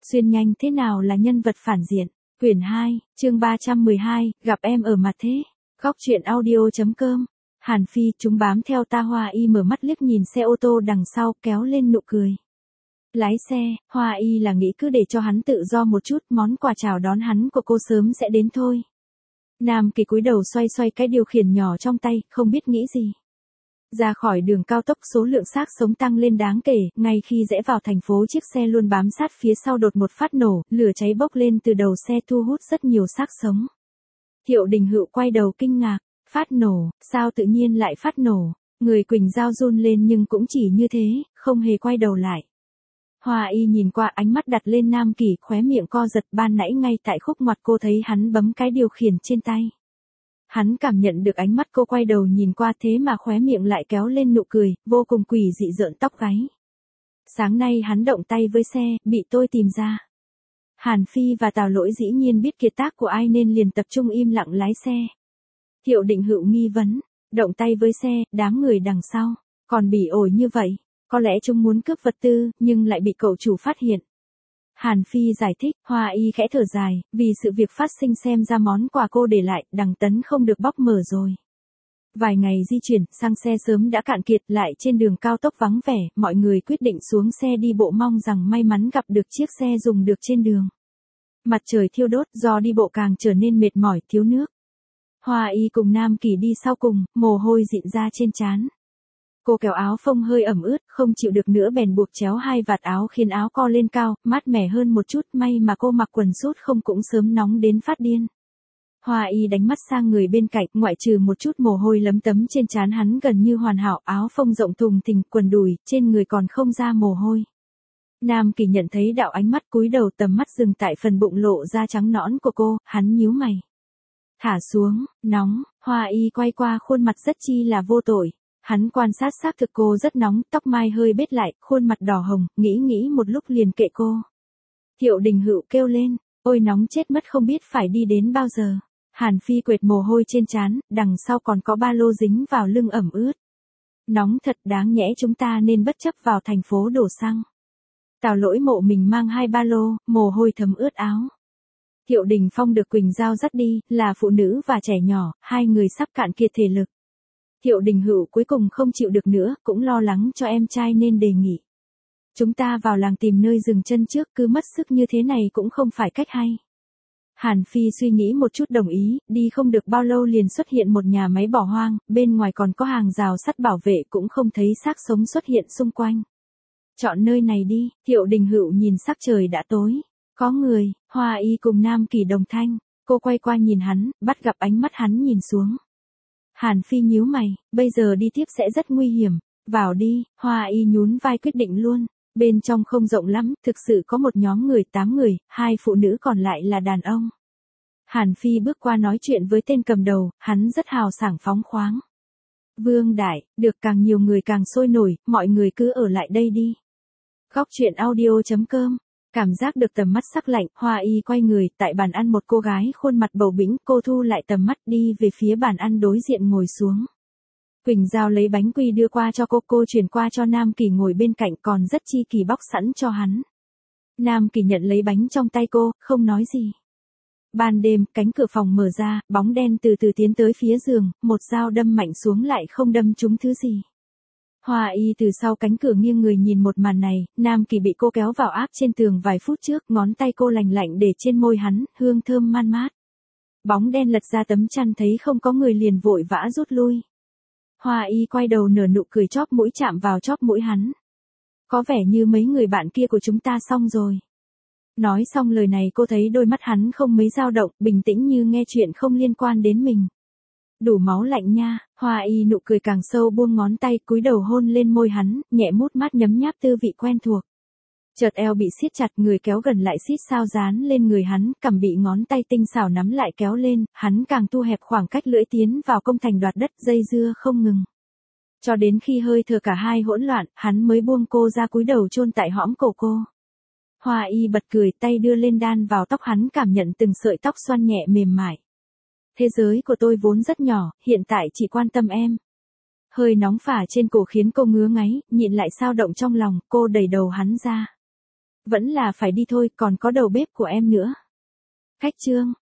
Xuyên nhanh thế nào là nhân vật phản diện. Quyển 2, chương 312, gặp em ở mặt thế. Góc truyện audio.com. Hàn Phi, chúng bám theo ta. Hoa Y mở mắt liếc nhìn xe ô tô đằng sau, kéo lên nụ cười. Lái xe, Hoa Y là nghĩ cứ để cho hắn tự do một chút, món quà chào đón hắn của cô sớm sẽ đến thôi. Nam Kỳ cúi đầu xoay xoay cái điều khiển nhỏ trong tay, không biết nghĩ gì. Ra khỏi đường cao tốc, số lượng xác sống tăng lên đáng kể, ngay khi rẽ vào thành phố chiếc xe luôn bám sát phía sau đột một phát nổ, lửa cháy bốc lên từ đầu xe thu hút rất nhiều xác sống. Thiệu Đình Hựu quay đầu kinh ngạc, phát nổ, sao tự nhiên lại phát nổ, người Quỳnh Giao run lên nhưng cũng chỉ như thế, không hề quay đầu lại. Hoa Y nhìn qua, ánh mắt đặt lên Nam Kỳ, khóe miệng co giật. Ban nãy ngay tại khúc ngoặt cô thấy hắn bấm cái điều khiển trên tay. Hắn cảm nhận được ánh mắt cô quay đầu nhìn qua, thế mà khóe miệng lại kéo lên nụ cười, vô cùng quỷ dị rợn tóc gáy. Sáng nay hắn động tay với xe, bị tôi tìm ra. Hàn Phi và Tào Lỗi dĩ nhiên biết kiệt tác của ai nên liền tập trung im lặng lái xe. Thiệu Đình Hựu nghi vấn, động tay với xe, đám người đằng sau, còn bỉ ổi như vậy, có lẽ chúng muốn cướp vật tư, nhưng lại bị cậu chủ phát hiện. Hàn Phi giải thích. Hoa Y khẽ thở dài, vì sự việc phát sinh xem ra món quà cô để lại, Đằng Tấn không được bóc mở rồi. Vài ngày di chuyển, xăng xe sớm đã cạn kiệt, lại trên đường cao tốc vắng vẻ, mọi người quyết định xuống xe đi bộ, mong rằng may mắn gặp được chiếc xe dùng được trên đường. Mặt trời thiêu đốt, do đi bộ càng trở nên mệt mỏi, thiếu nước. Hoa Y cùng Nam Kỳ đi sau cùng, mồ hôi dịn ra trên trán. Cô kéo áo phông hơi ẩm ướt, không chịu được nữa bèn buộc chéo hai vạt áo khiến áo co lên cao, mát mẻ hơn một chút. May mà cô mặc quần sút không cũng sớm nóng đến phát điên. Hoa Y đánh mắt sang người bên cạnh, ngoại trừ một chút mồ hôi lấm tấm trên trán hắn gần như hoàn hảo, áo phông rộng thùng thình, quần đùi, trên người còn không ra mồ hôi. Nam Kỳ nhận thấy đạo ánh mắt, cúi đầu, tầm mắt dừng tại phần bụng lộ ra trắng nõn của cô, hắn nhíu mày. Thả xuống, nóng. Hoa Y quay qua, khuôn mặt rất chi là vô tội. Hắn quan sát xác thực cô rất nóng, tóc mai hơi bết lại, khuôn mặt đỏ hồng, nghĩ một lúc liền kệ cô. Thiệu Đình Hựu kêu lên, ôi nóng chết mất, không biết phải đi đến bao giờ. Hàn Phi quệt mồ hôi trên trán, đằng sau còn có ba lô dính vào lưng ẩm ướt. Nóng thật, đáng nhẽ chúng ta nên bất chấp vào thành phố đổ xăng. Tào Lỗi mộ mình mang hai ba lô, mồ hôi thấm ướt áo. Thiệu Đình Phong được Quỳnh Giao dắt đi, là phụ nữ và trẻ nhỏ, hai người sắp cạn kiệt thể lực. Thiệu Đình Hựu cuối cùng không chịu được nữa, cũng lo lắng cho em trai nên đề nghị. Chúng ta vào làng tìm nơi dừng chân trước, cứ mất sức như thế này cũng không phải cách hay. Hàn Phi suy nghĩ một chút đồng ý, đi không được bao lâu liền xuất hiện một nhà máy bỏ hoang, bên ngoài còn có hàng rào sắt bảo vệ, cũng không thấy xác sống xuất hiện xung quanh. Chọn nơi này đi. Thiệu Đình Hựu nhìn sắc trời đã tối. Có người. Hoa Y cùng Nam Kỳ đồng thanh. Cô quay qua nhìn hắn, bắt gặp ánh mắt hắn nhìn xuống. Hàn Phi nhíu mày, bây giờ đi tiếp sẽ rất nguy hiểm. Vào đi. Hoa Y nhún vai quyết định luôn. Bên trong không rộng lắm, thực sự có một nhóm người 8 người, 2 phụ nữ còn lại là đàn ông. Hàn Phi bước qua nói chuyện với tên cầm đầu, hắn rất hào sảng phóng khoáng. Vương Đại, được, càng nhiều người càng sôi nổi, mọi người cứ ở lại đây đi. Góc truyện audio.com. Cảm giác được tầm mắt sắc lạnh, Hoa Y quay người, tại bàn ăn một cô gái khuôn mặt bầu bĩnh, cô thu lại tầm mắt đi về phía bàn ăn đối diện ngồi xuống. Quỳnh Giao lấy bánh quy đưa qua cho cô chuyển qua cho Nam Kỳ ngồi bên cạnh, còn rất chi kỳ bóc sẵn cho hắn. Nam Kỳ nhận lấy bánh trong tay cô, không nói gì. Ban đêm, cánh cửa phòng mở ra, bóng đen từ từ tiến tới phía giường, một dao đâm mạnh xuống lại không đâm trúng thứ gì. Hoa Y từ sau cánh cửa nghiêng người nhìn một màn này, Nam Kỳ bị cô kéo vào áp trên tường vài phút trước, ngón tay cô lành lạnh để trên môi hắn, hương thơm man mát. Bóng đen lật ra tấm chăn thấy không có người liền vội vã rút lui. Hoa Y quay đầu nở nụ cười, chóp mũi chạm vào chóp mũi hắn. Có vẻ như mấy người bạn kia của chúng ta xong rồi. Nói xong lời này cô thấy đôi mắt hắn không mấy dao động, bình tĩnh như nghe chuyện không liên quan đến mình. Đủ máu lạnh nha. Hoa Y nụ cười càng sâu, buông ngón tay, cúi đầu hôn lên môi hắn, nhẹ mút mát nhấm nháp tư vị quen thuộc. Chợt eo bị siết chặt, người kéo gần lại xít sao dán lên người hắn, cằm bị ngón tay tinh xảo nắm lại kéo lên, hắn càng thu hẹp khoảng cách lưỡi tiến vào công thành đoạt đất, dây dưa không ngừng. Cho đến khi hơi thở cả hai hỗn loạn, hắn mới buông cô ra, cúi đầu chôn tại hõm cổ cô. Hoa Y bật cười, tay đưa lên đan vào tóc hắn, cảm nhận từng sợi tóc xoăn nhẹ mềm mại. Thế giới của tôi vốn rất nhỏ, hiện tại chỉ quan tâm em. Hơi nóng phả trên cổ khiến cô ngứa ngáy, nhịn lại sao động trong lòng, cô đẩy đầu hắn ra. Vẫn là phải đi thôi, còn có đầu bếp của em nữa. Khách Trương,